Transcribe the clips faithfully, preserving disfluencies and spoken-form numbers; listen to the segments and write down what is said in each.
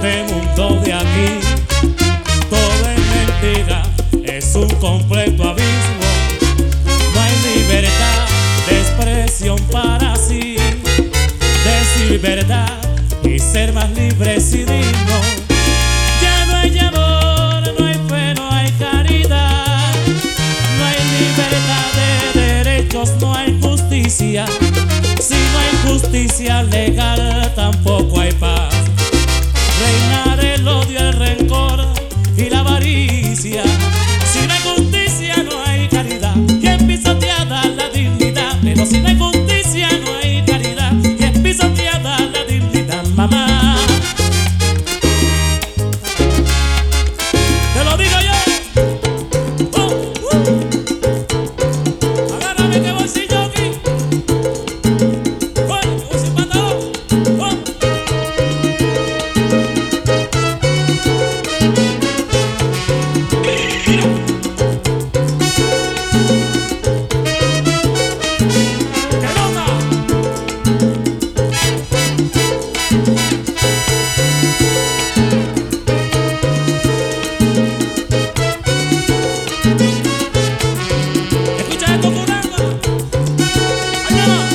este mundo de aquí todo es mentira, es un completo abismo. No hay libertad de expresión para así decir verdad y ser más libres y dignos. Ya no hay amor, no hay fe, no hay caridad, no hay libertad de derechos, no hay justicia. Si no hay justicia legal, tampoco hay paz. Reinar el odio, el rencor y la avaricia. Si no hay justicia, no hay caridad, y es pisoteada la dignidad. Pero si no hay justicia, no hay caridad, y es pisoteada la dignidad, mamá. Te lo digo yo. Oh, uh. Agárrame que voy sin jockey. Voy, que voy sin pantalón. Oh. Escucha esto, Curanga. Allá va.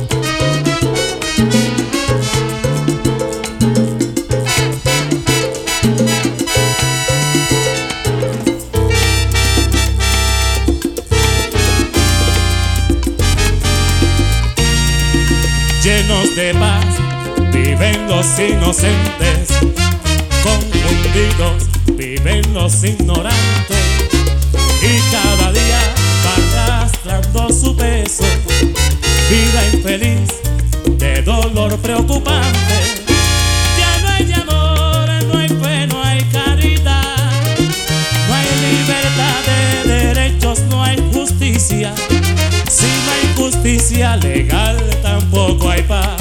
Llenos de paz viven los inocentes, confundidos viven los ignorantes, y cada día va arrastrando su peso, vida infeliz de dolor preocupante. Ya no hay amor, no hay fe, no hay caridad, no hay libertad de derechos, no hay justicia. Si no hay justicia legal, tampoco hay paz.